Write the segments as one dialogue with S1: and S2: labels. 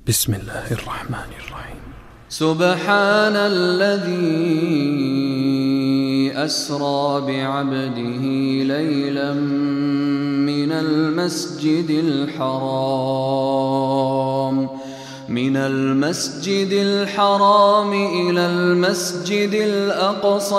S1: بسم الله الرحمن الرحيم.
S2: سبحان الذي أسرى بعبده ليلا من المسجد الحرام إلى المسجد الأقصى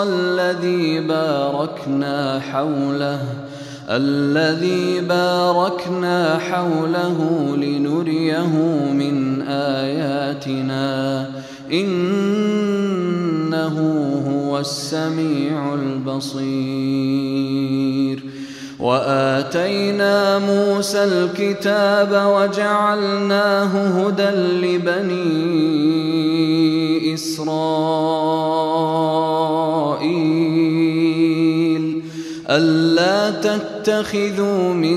S2: الذي باركنا حوله لنريه من آياتنا إنه هو السميع البصير. وآتينا موسى الكتاب وجعلناه هدى لبني إسرائيل ألا تتخذوا من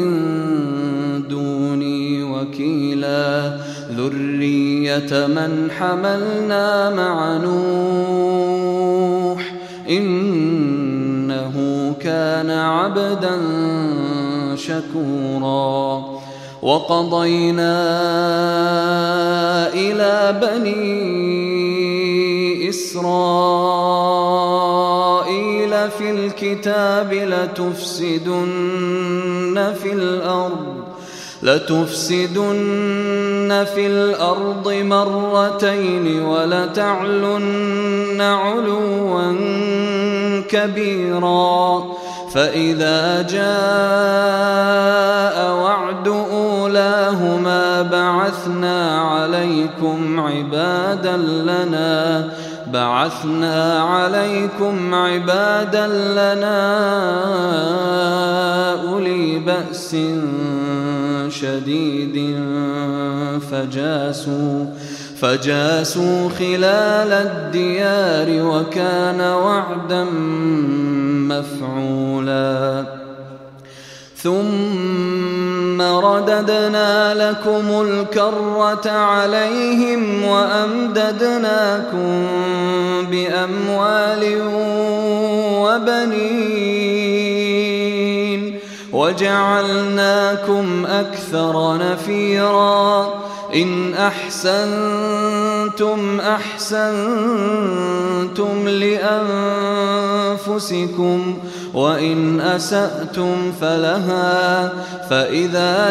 S2: دوني وكيلا ذرية من حملنا مع نوح إنه كان عبدا شكورا. وقضينا إلى بني إسرائيل في الكتاب لتفسدن في الأرض مرتين ولتعلن علوا كبيرا. فإذا جاء وعد أولاهما بعثنا عليكم عبادا لنا أولي بأس شديد فجاسوا خلال الديار وكان وعدا مفعولا. ثم رددنا لكم الكرة عليهم وأمددناكم بأموال وبنين وجعلناكم أكثر نفيرا. إن أحسنتم أحسنتم لأنفسكم وإن أسأتم فلها. فإذا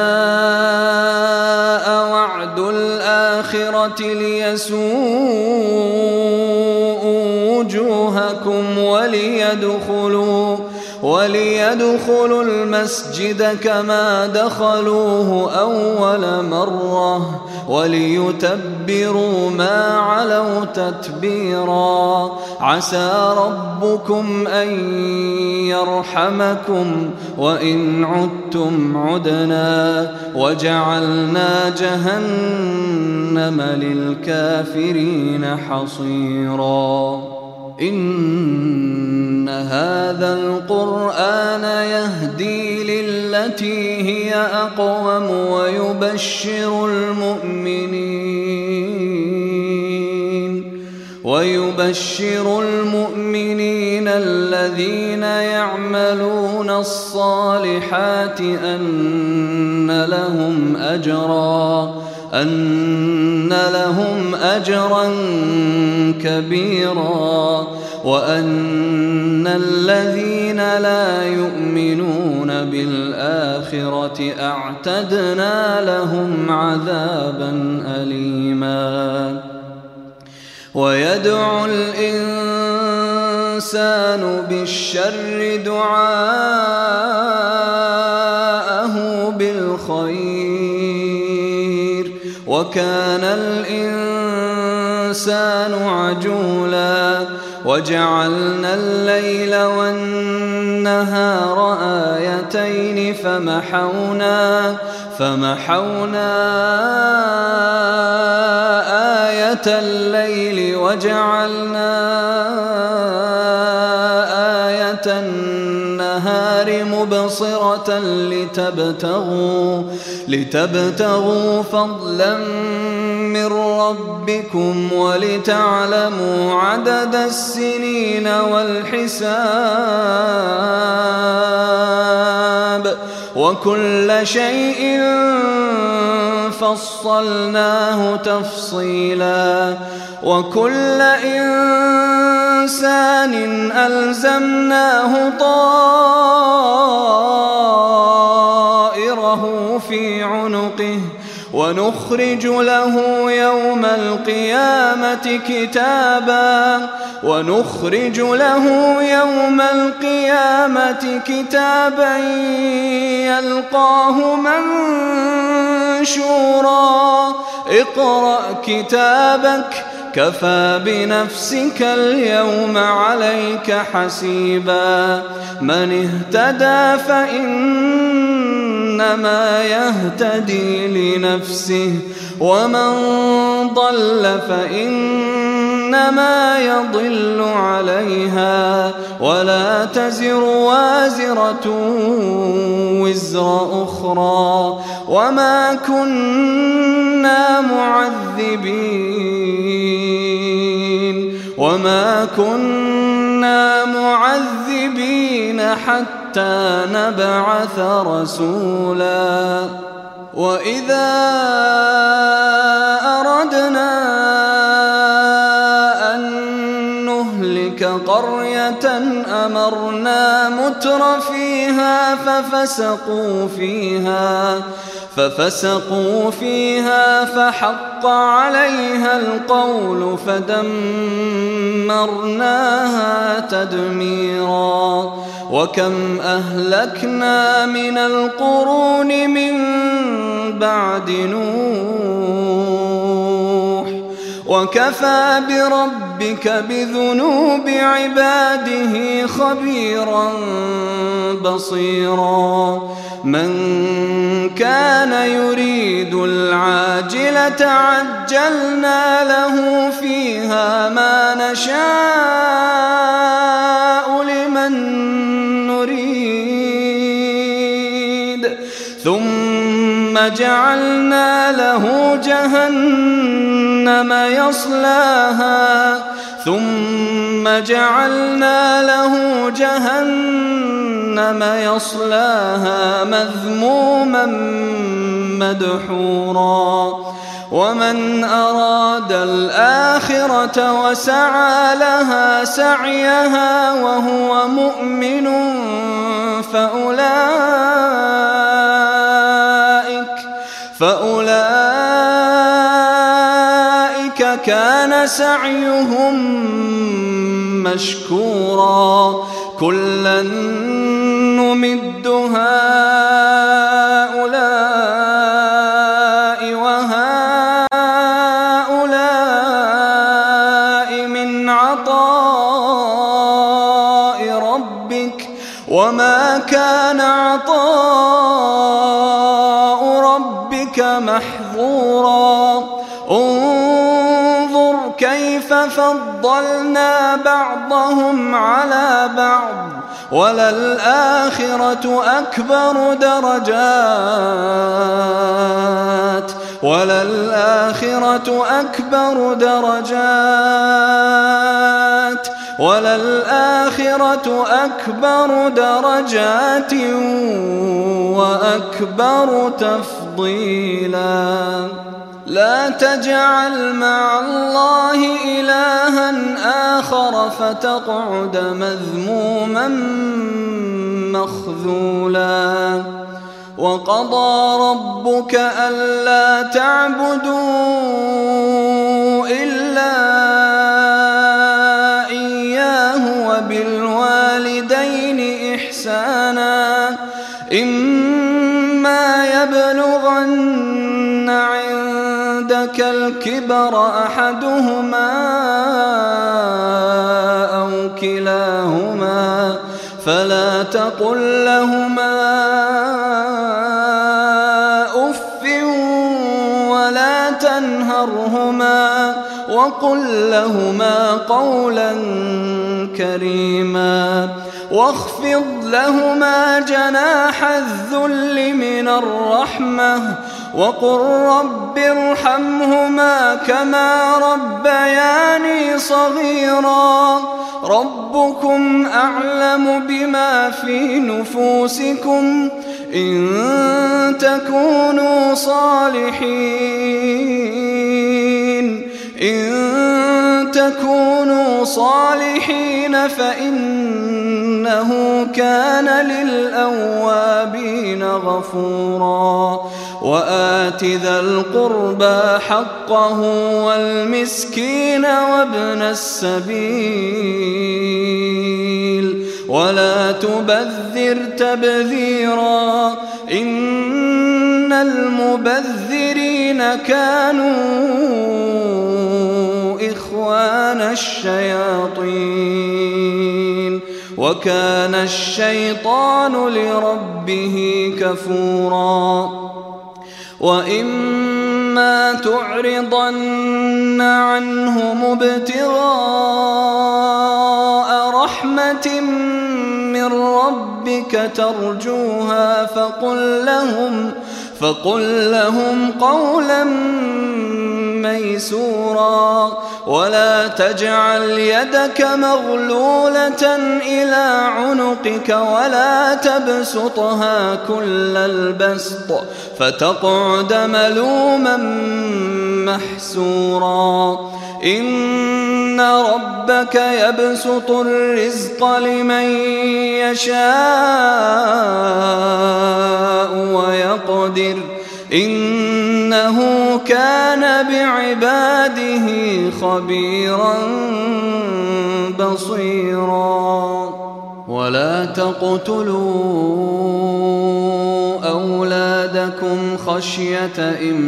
S2: جاء وعد الآخرة ليسوءوا وجوهكم وليدخلوا المسجد كما دخلوه أول مرة وليتبروا ما علوا تتبيرا. عسى ربكم أن يرحمكم وإن عدتم عدنا وجعلنا جهنم للكافرين حصيرا. إن هذا القرآن يهدي للتي هي أقوم ويبشر المؤمنين الذين يعملون الصالحات أن لهم أجرا كبيرا. وأن الذين لا يؤمنون بالآخرة أعتدنا لهم عذابا أليما. ويدعو الإنسان بالشر دعاءه بالخير وكان الإنسان عجولا. وجعلنا الليل والنهار آيتين فمحونا آية الليل وجعلنا آية النهار مبصرة لتبتغوا فضلا من ربكم ولتعلموا عدد السنين والحساب وكل شيء فصلناه تفصيلا وكل إنسان ألزمناه طائره في عنقه ونخرج له يوم القيامة كتابا يلقاه منشورا اقرأ كتابك كفى بنفسك اليوم عليك حسيبا من اهتدى فإنما يهتدي لنفسه ومن ضل فإنما يضل عليها ولا تزر وازرة وزر أخرى وما كنا معذبين حتى نبعث رسولا وإذا أردنا أن نهلك قرية أمرنا متر فيها ففسقوا فيها فحق عليها القول فدمرناها تدميرا وكم أهلكنا من القرون من بعد نوح وكفى بربك بذنوب عباده خبيرا بصيرا من كان يريد العاجلة عجلنا له فيها ما نشاء لمن نريد ثم جعلنا له جهنم يصلاها مذموما مدحورا ومن أراد الآخرة وسعى لها سعيها وهو مؤمن فأولئك كان سعيهم مشكورا كلا نمد هؤلاء وهؤلاء من عطاء ربك وما كان عطاء ربك محظورا انظر كيف فضلنا بعضهم على بعض وللآخرة أكبر درجات وأكبر تفضيلا لا تجعل مع الله إلها آخر فتقعد مذموما مخذولا وقضى ربك ألا تعبدوا إلا إياه وبالوالدين إحسانا إما يبلغن عندك الكبر أحدهما أو كلاهما فلا تقل لهما أف ولا تنهرهما وقل لهما قولا كريما واخفض لهما جناح الذل من الرحمة وقل رب ارحمهما كما ربياني صغيرا ربكم أعلم بما في نفوسكم إن تكونوا صالحين فإنه كان للأوابين غفورا وآت ذا القربى حقه والمسكين وابن السبيل ولا تبذر تبذيرا إن المبذرين كانوا إخوان الشياطين وكان الشيطان لربه كفورا وإما تعرضن عنهم ابتغاء رحمة من ربك ترجوها فقل لهم قولا ميسورا ولا تجعل يدك مغلولة إلى عنقك ولا تبسطها كل البسط فتقعد ملوما محسورا إن ربك يبسط الرزق لمن يشاء ويقدر إنه كان بعباده خبيرا بصيرا ولا تقتلوا أولادكم خشية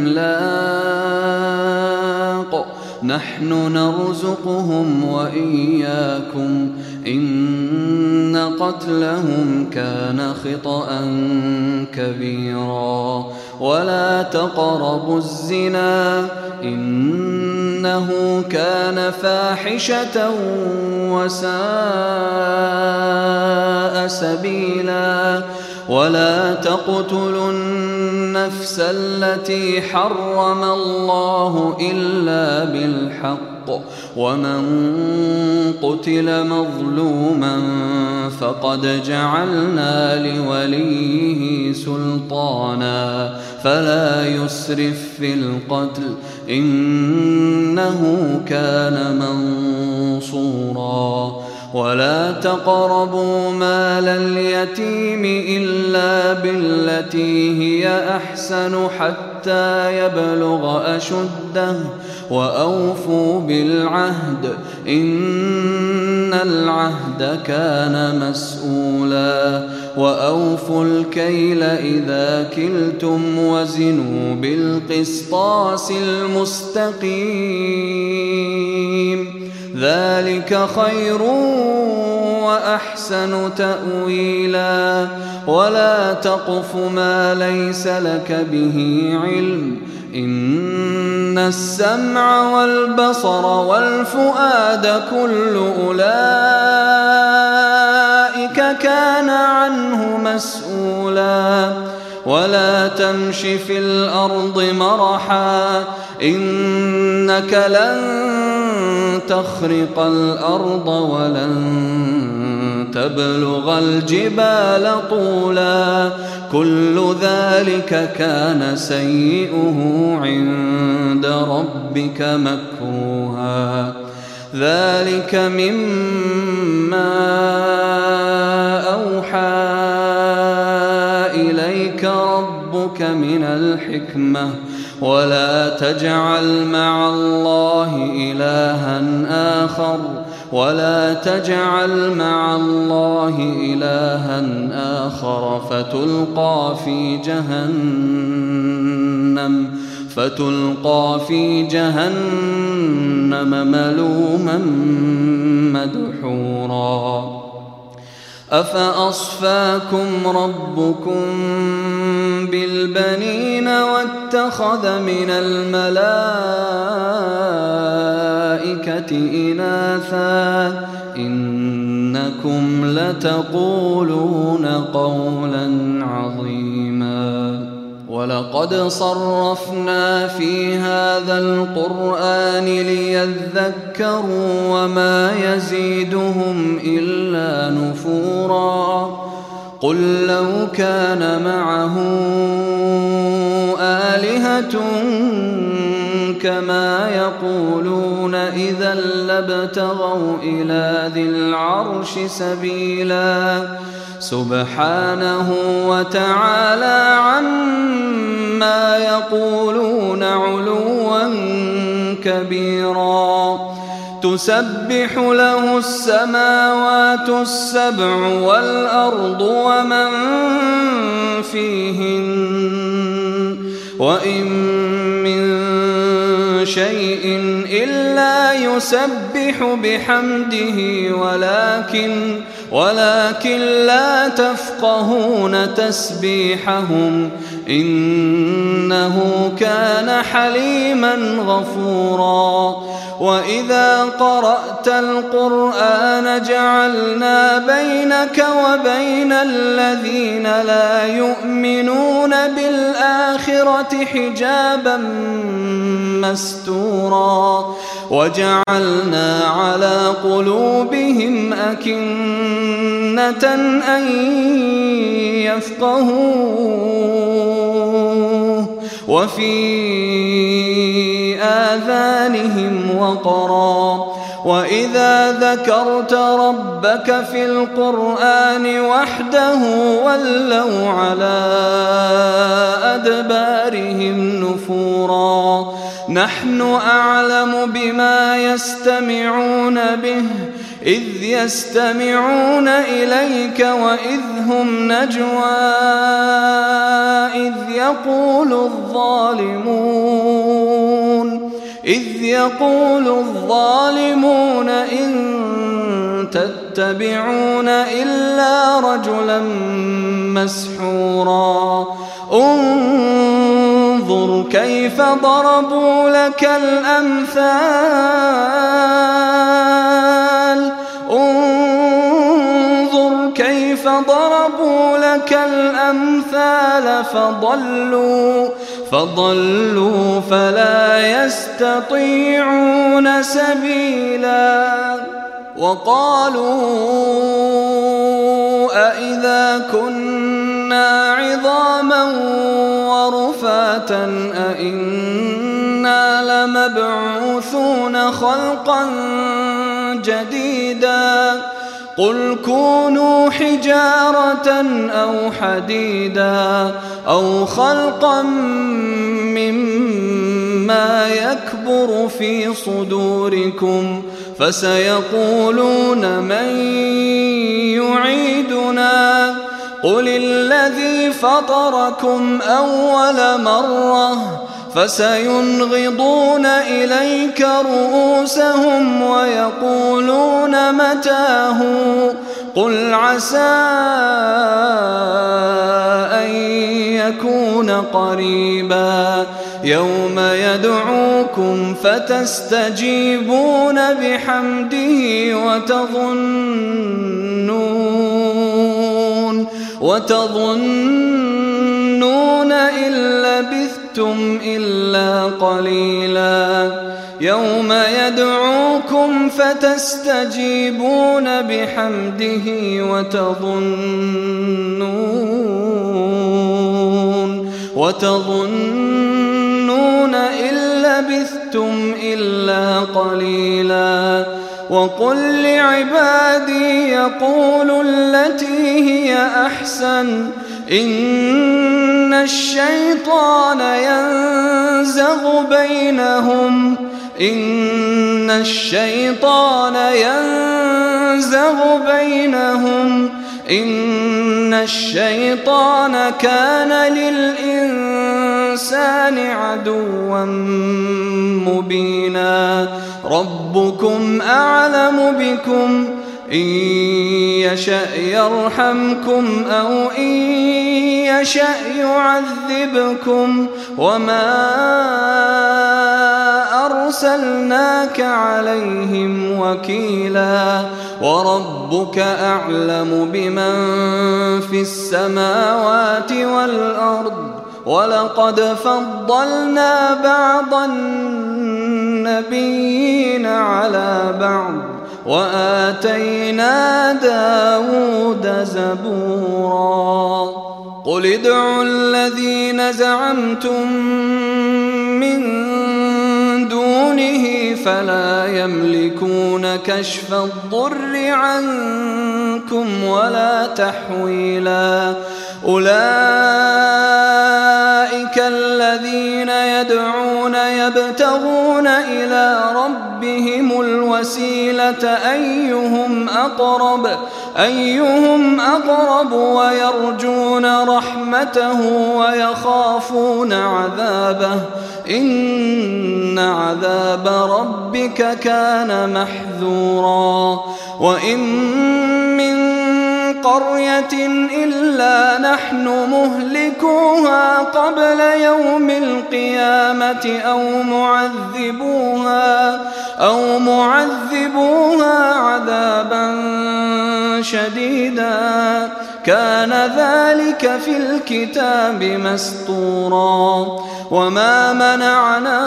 S2: إملاق نحن نرزقهم وإياكم إن قتلهم كان خطأ كبيرا ولا تقربوا الزنا إنه كان فاحشة وساء سبيلا ولا تقتلوا النفس التي حرم الله إلا بالحق ومن قتل مظلوما فقد جعلنا لوليه سلطانا فلا يسرف في القتل إنه كان منصورا ولا تقربوا مال اليتيم إلا بالتي هي أحسن حتى يبلغ أشده وأوفوا بالعهد إن العهد كان مسؤولا وأوفوا الكيل إذا كلتم وزنوا بالقسطاس المستقيم ذلك خير وأحسن تأويلا ولا تقف ما ليس لك به علم إن السمع والبصر والفؤاد كل أولئك كان عنه مسؤولا ولا تمش في الأرض مرحا إنك لن تخرق الأرض ولن تبلغ الجبال طولا كل ذلك كان سيئه عند ربك مكروها ذلك مما أوحى إليك ربك من الحكمة ولا تجعل مع الله إلها آخر فتلقى في جهنم ملوما مدحورا أفأصفاكم ربكم بالبنين واتخذ من الملائكة إناثا إنكم لتقولون قولا عظيما ولقد صرفنا في هذا القرآن ليذكروا وما يزيدهم إلا نفورا قل لو كان معه آلهة كما يقولون إذا لابتغوا إلى ذي العرش سبيلا سبحانه وتعالى عما يقولون علوا كبيرا تسبح له السماوات السبع والأرض ومن فيهن وإن من شيء إلا يسبح بحمده ولكن لا تفقهون تسبيحهم إنه كان حليما غفورا وإذا قرأت القرآن جعلنا بينك وبين الذين لا يؤمنون بالآخرة حجابا مستورا وجعلنا على قلوبهم أكنة أن يفقهوه وفي آذانهم وقرا وإذا ذكرت ربك في القرآن وحده ولوا على أدبارهم نفورا نحن أعلم بما يستمعون به إذ يستمعون إليك وإذ هم نجوى إذ يقول الظالمون إن تتبعون إلا رجلا مسحورا انظر كيف ضربوا لك الأمثال فضلوا فلا يستطيعون سبيلا وقالوا أإذا كنا عظاما ورفاتا أإنا لمبعوثون خلقا جديدا قل كونوا حجارة أو حديدا أو خلقا مما يكبر في صدوركم فسيقولون من يعيدنا قل الذي فطركم أول مرة فسينغضون إليك رؤوسهم ويقولون متاه قل عسى أن يكون قريبا يوم يدعوكم فتستجيبون بحمده وتظنون إن لبثتم إلا قليلا يوم يدعوكم فتستجيبون بحمده وتظنون إن لبثتم إلا قليلا وقل لعبادي يقولوا التي هي أحسن إن الشيطان ينزغ بينهم إن الشيطان كان للإنسان عدوا مبينا ربكم أعلم بكم إن يشأ يرحمكم أو إن يشأ يعذبكم وما أرسلناك عليهم وكيلا وربك أعلم بمن في السماوات والأرض ولقد فضلنا بعض النبيين على بعض وآتينا داود زبورا قل ادعوا الذين زعمتم من دونه فلا يملكون كشف الضر عنكم ولا تحويلا أولئك الذين يدعون يبتغون إلى ربهم الوسيلة أيهم أقرب ويرجون رحمته ويخافون عذابه إن عذاب ربك كان محذورا وإن من قرية إلا نحن مهلكوها قبل يوم القيامة أو معذبوها عذابا شديدا كان ذلك في الكتاب مسطورا وما منعنا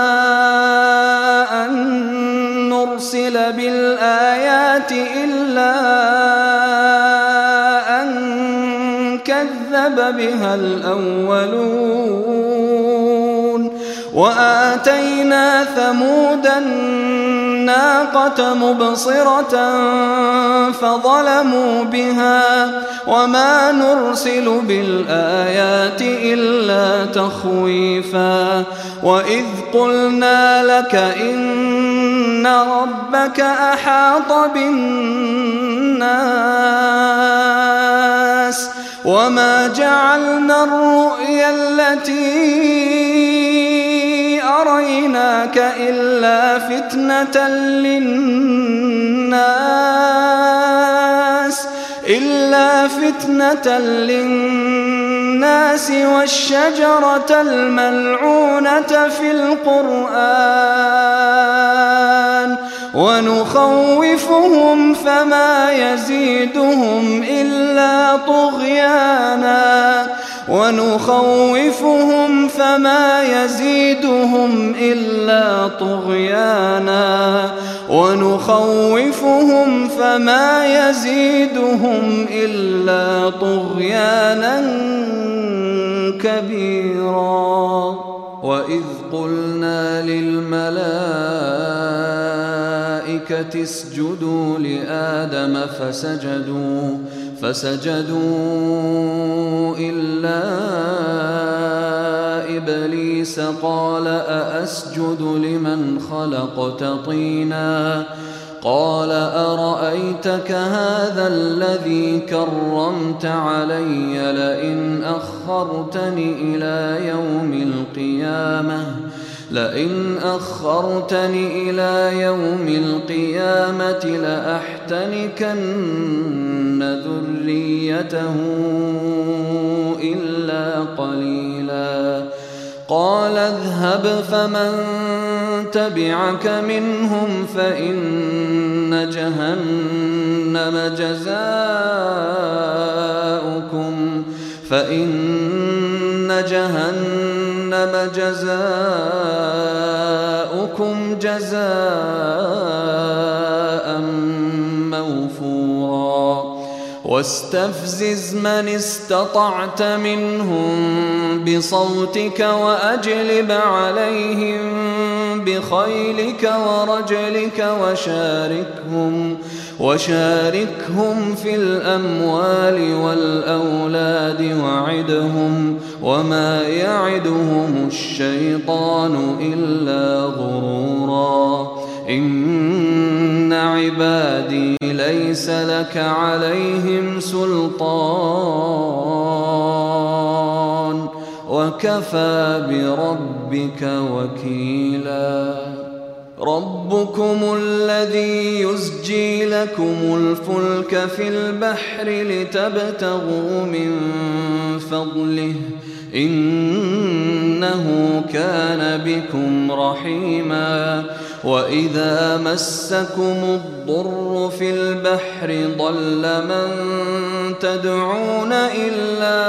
S2: أن نرسل بالآيات إلا أن كذب بها الأولون وآتينا ثمود الناقة مبصرة فظلموا بها وما نرسل بالآيات إلا تخويفا وإذ قلنا لك إن ربك أحاط بالناس وما جعلنا الرؤيا التي أريناك إلا فتنة للناس والشجرة الملعونة في القرآن ونخوفهم فما يزيدهم إلا طغيانا كبيرا وإذ قلنا للملائكة اسجدوا لآدم فسجدوا إلا إبليس قال أأسجد لمن خلقت طينا قال أرأيتك هذا الذي كرمت علي لئن أخرتني إلى يوم القيامة لأحتنكن ذريته إلا قليلا قال اذهب فمن تبعك منهم فإن جهنم جزاؤكم جزاء موفورا واستفزز من استطعت منهم بصوتك وأجلب عليهم بخيلك ورجلك وشاركهم في الأموال والأولاد وعدهم وما يعدهم الشيطان إلا غرورا إن عبادي ليس لك عليهم سلطان وكفى بربك وكيلا ربكم الذي يزجي لكم الفلك في البحر لتبتغوا من فضله إنه كان بكم رحيما وإذا مسكم الضر في البحر ضل من تدعون إلا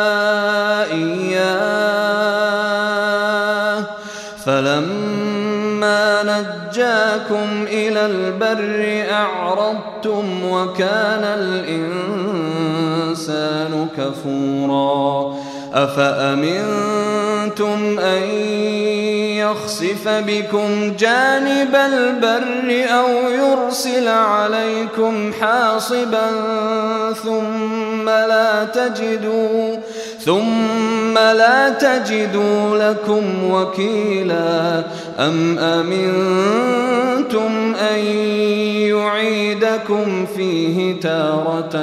S2: إياه فلما فلما نجاكم إلى البر أعرضتم وكان الإنسان كفورا أفأمنتم أن يخسف بكم جانب البر أو يرسل عليكم حاصبا ثم لا تجدوا لكم وكيلا أم أمنتم أن يعيدكم فيه تارة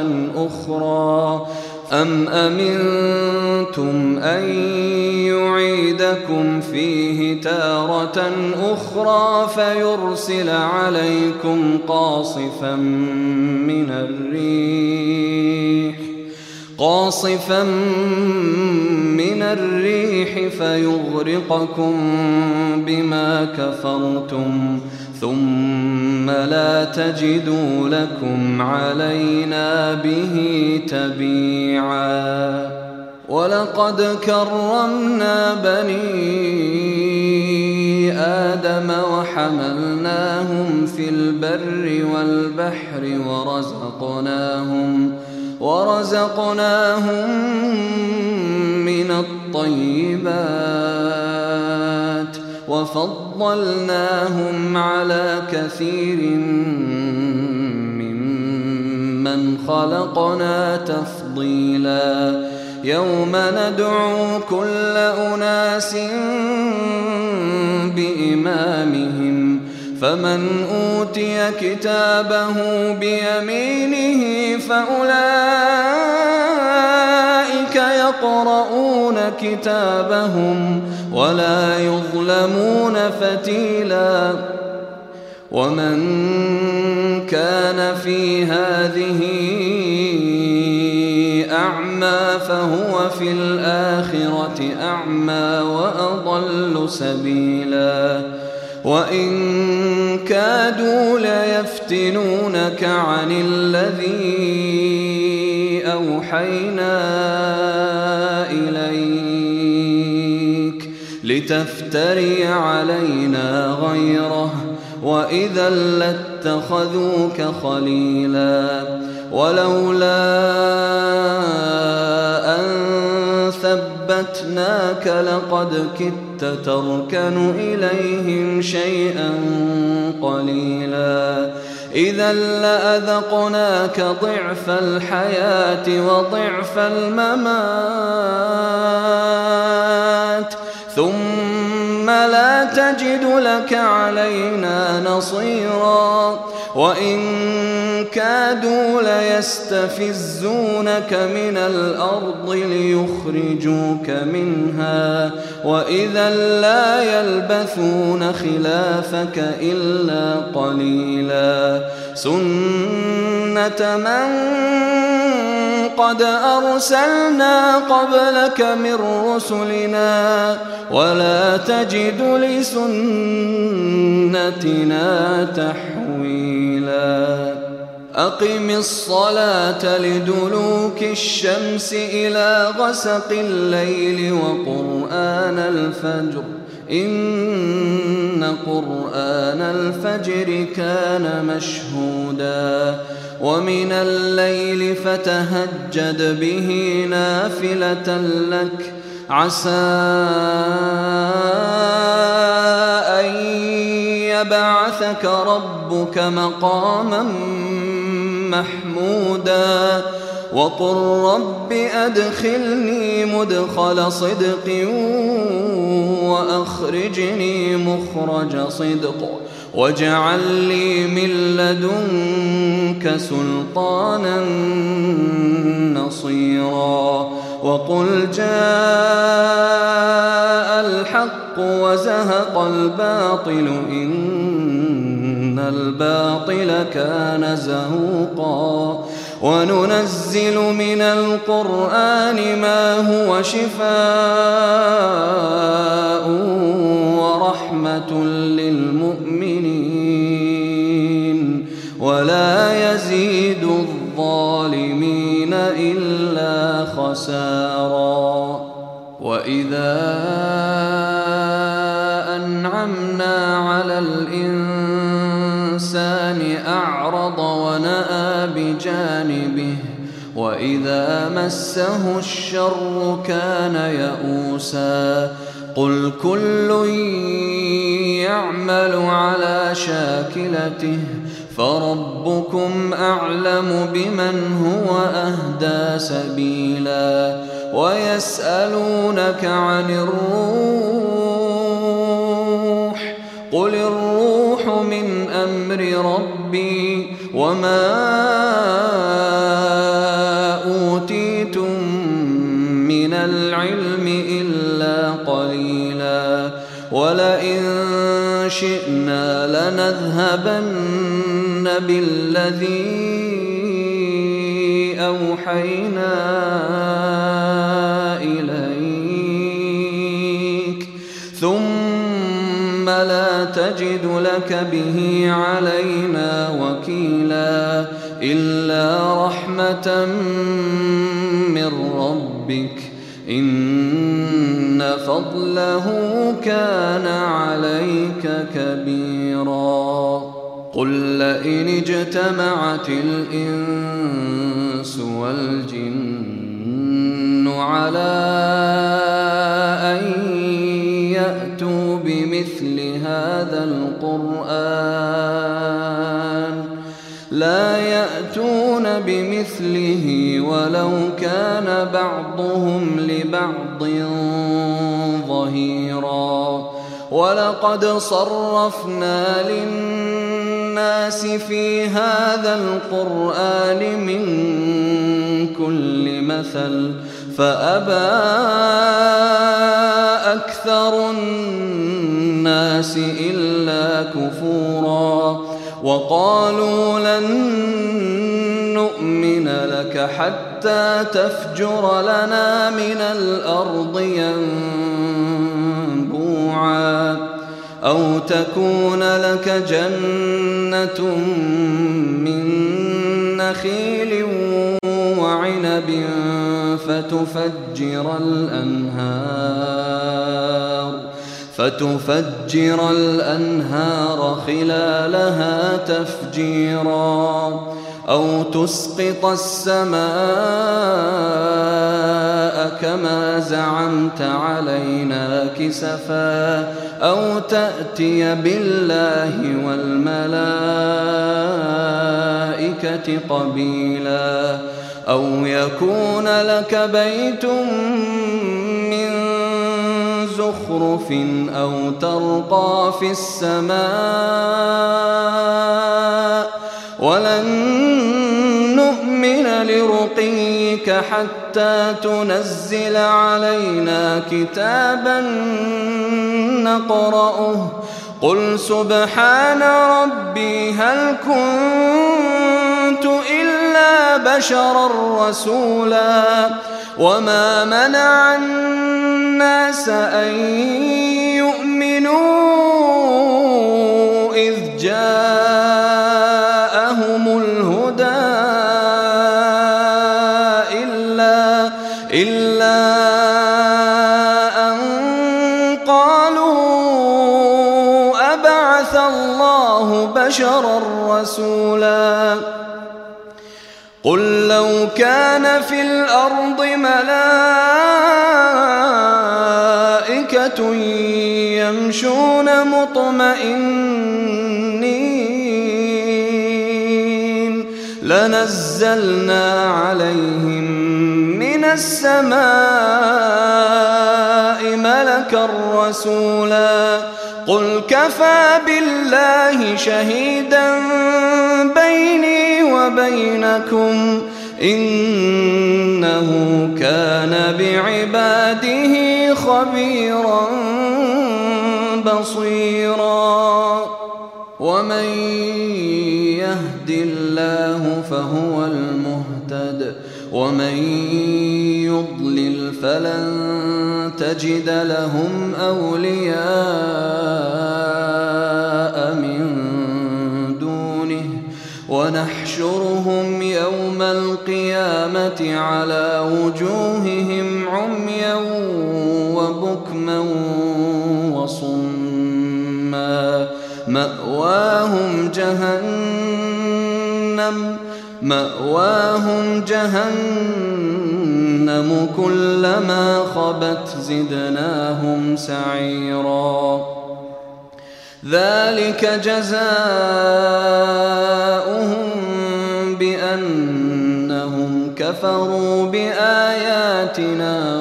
S2: أخرى فيرسل عليكم قاصفا من الريح فيغرقكم بما كفرتم ثم لا تجدوا لكم علينا به تبيعا ولقد كرمنا بني آدم وحملناهم في البر والبحر ورزقناهم من الطيبات وفضلناهم على كثير ممن خلقنا تفضيلا يوم ندعو كل أناس بإمامهم فمن أوتي كتابه بيمينه فأولئك يقرؤون كتابهم ولا يظلمون فتيلا ومن كان في هذه أعمى فهو في الآخرة أعمى وأضل سبيلا وإن كادوا ليفتنونك عن الذي أوحينا إليك لتفتري علينا غيره وإذا لاتخذوك خليلا ولولا أن ثبتناك لقد كدت تركن إليهم شيئا قليلا إذا لأذقناك ضعف الحياة وضعف الممات ثم لا تجد لك علينا نصيرا وإن كادوا ليستفزونك من الأرض ليخرجوك منها وإذا لا يلبثون خلافك إلا قليلا سنة من قد أرسلنا قبلك من رسلنا ولا تجد لسنتنا تحويلا أقم الصلاة لدلوك الشمس إلى غسق الليل وقرآن الفجر إن قرآن الفجر كان مشهودا ومن الليل فتهجد به نافلة لك عسى أن يبعثك ربك مقاما محمودا وقل رب أدخلني مدخل صدق وأخرجني مخرج صدق واجعل لي من لدنك سلطانا نصيرا وقل جاء الحق وزهق الباطل إن الباطل كان زهوقا وننزل من القرآن ما هو شفاء ورحمة للمؤمنين ولا يزيد الظالمين إلا خسارا وإذا أنعمنا أنعمنا على الإنسان أعرض ونأى بجانبه وإذا مسه الشر كان يئوسا قل كل يعمل على شاكلته فربكم أعلم بمن هو أهدى سبيلا ويسألونك عن الروح قل الروح من أمر ربي وما أوتيتم من العلم إلا قليلا ولئن شئنا لنذهبن بالذي أوحينا إليك ثم لا تجد لك به علينا وكيلا إلا رحمة من ربك إن فضله كان عليك كبيرا قل لئن اجتمعت الإنس والجن على أن يأتوا بمثل هذا القرآن لا يأتون بمثله ولو كان بعضهم لبعض ظهيرا ولقد صرفنا للناس في هذا القرآن من كل مثل فأبى أكثر الناس إلا كفورا وقالوا لن نؤمن لك حتى تفجر لنا من الأرض ينبوعا أو تكون لك جنة من نخيل وعنب فتفجر الأنهار خلالها تفجيرا أو تسقط السماء كما زعمت علينا كسفا أو تأتي بالله والملائكة قبيلا أو يكون لك بيت من زخرف أو ترقى في السماء ولن نؤمن لرقيك حتى تنزل علينا كتابا نقرأه قل سبحان ربي هل كنت إلا بشرا رسولا وما منع الناس أن يؤمنوا إذ جاءهم الهدى إلا أن قالوا أبعث الله بشرا رسولا قل لو كان في الأرض ملائكة يمشون مطمئنين لنزلنا عليهم من السماء ملكا رسولا قل كفى بالله شهيدا بيني وبينكم إنه كان بعباده خبيرا بصيرا ومن يهد الله فهو المهتد ومن يضلل فلن تجد لهم أولياء من دونه ونحشرهم يوم القيامة على وجوههم عميا وبكما وصما مأواهم جهنم كلما خبت زدناهم سعيرا ذلك جزاؤهم بأنهم كفروا بآياتنا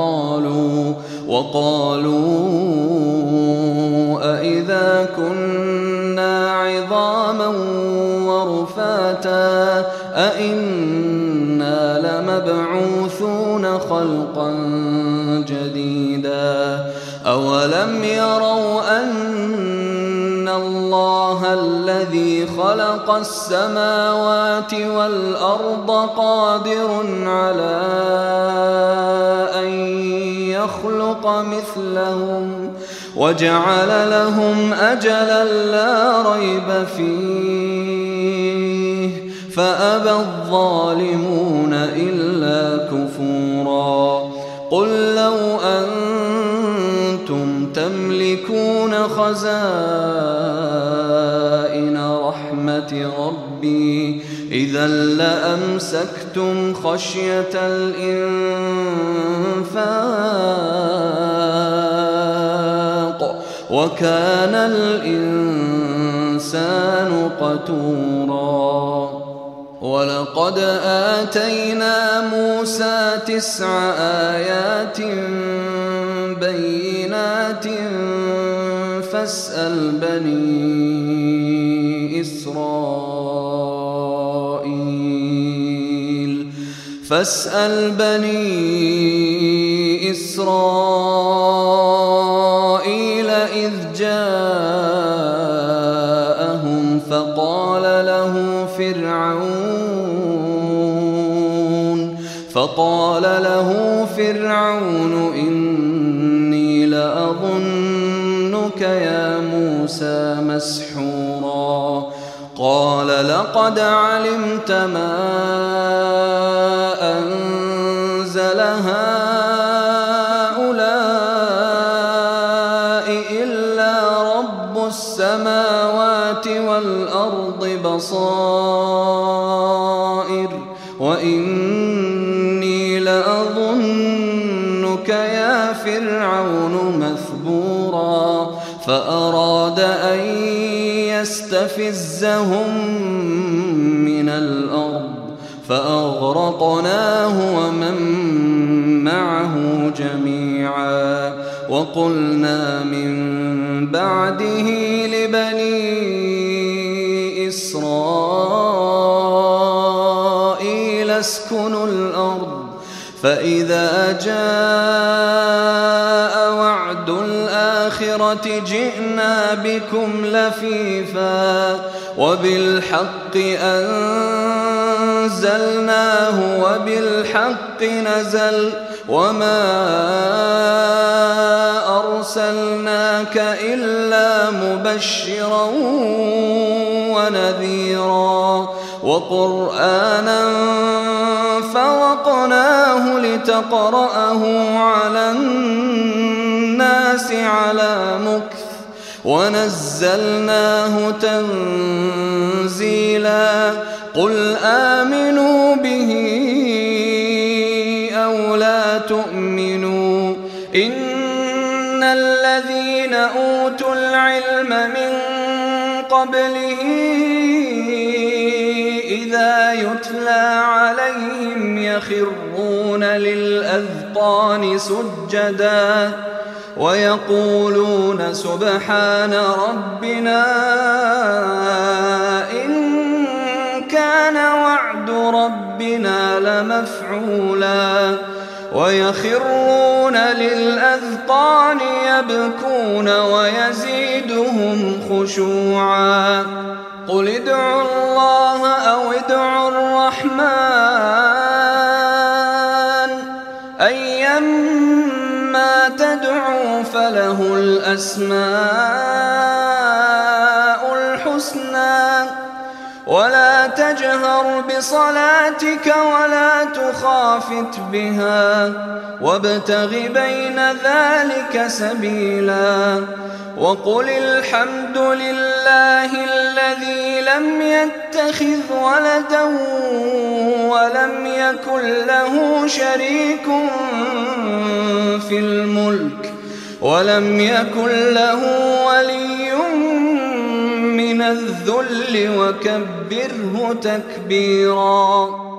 S2: وقالوا أإذا كنا عظاما ورفاتا أإنا لمبعوثون خلقا جديدا أولم يروا أن الله الذي خلق السماوات والأرض قادر على أن يخلق مثلهم وجعل لهم أجلا لا ريب فيه فأبى الظالمون إلا كفورا قل لو أنتم تملكون خزائن رحمة ربي إذا لأمسكتم خشية الإنفاق وكان الإنسان قتورا ولقد آتينا موسى 9 آيات بينات فاسأل بني إسرائيل إذ جاءهم فقال له فرعون إني لأظنك يا موسى مسحورا قال لقد علمت ما أنزل هؤلاء إلا رب السماوات والأرض بصائر وإني لأظنك يا فرعون مثبورا فأراد أن يستفزهم من الأرض فأغرقناه ومن معه جميعا وقلنا من بعده لبني إسرائيل اسكنوا الأرض فإذا جاء وعد الآخرة جئنا بكم لفيفا وبالحق أنزلناه وبالحق نزل وما أرسلناك إلا مبشرا ونذيرا وقرآنا فرقناه لتقرأه على الناس على مكث ونزلناه تنزيلا قل آمنوا به أو لا تؤمنوا إن الذين أوتوا العلم من قبله إذا يتلى عليهم يخرون للأذقان سجدا ويقولون سبحان ربنا إن كان وعد ربنا لمفعولا ويخرون للأذقان يبكون ويزيدهم خشوعا قل ادعوا الله أو ادعوا الرحمن أيما تدعوا فله الأسماء الحسنى ولا تجهر بصلاتك ولا تخافت بها وابتغ بين ذلك سبيلا وقل الحمد لله الذي لم يتخذ ولدا ولم يكن له شريك في الملك ولم يكن له ولي من الذل وكبره تكبيرا.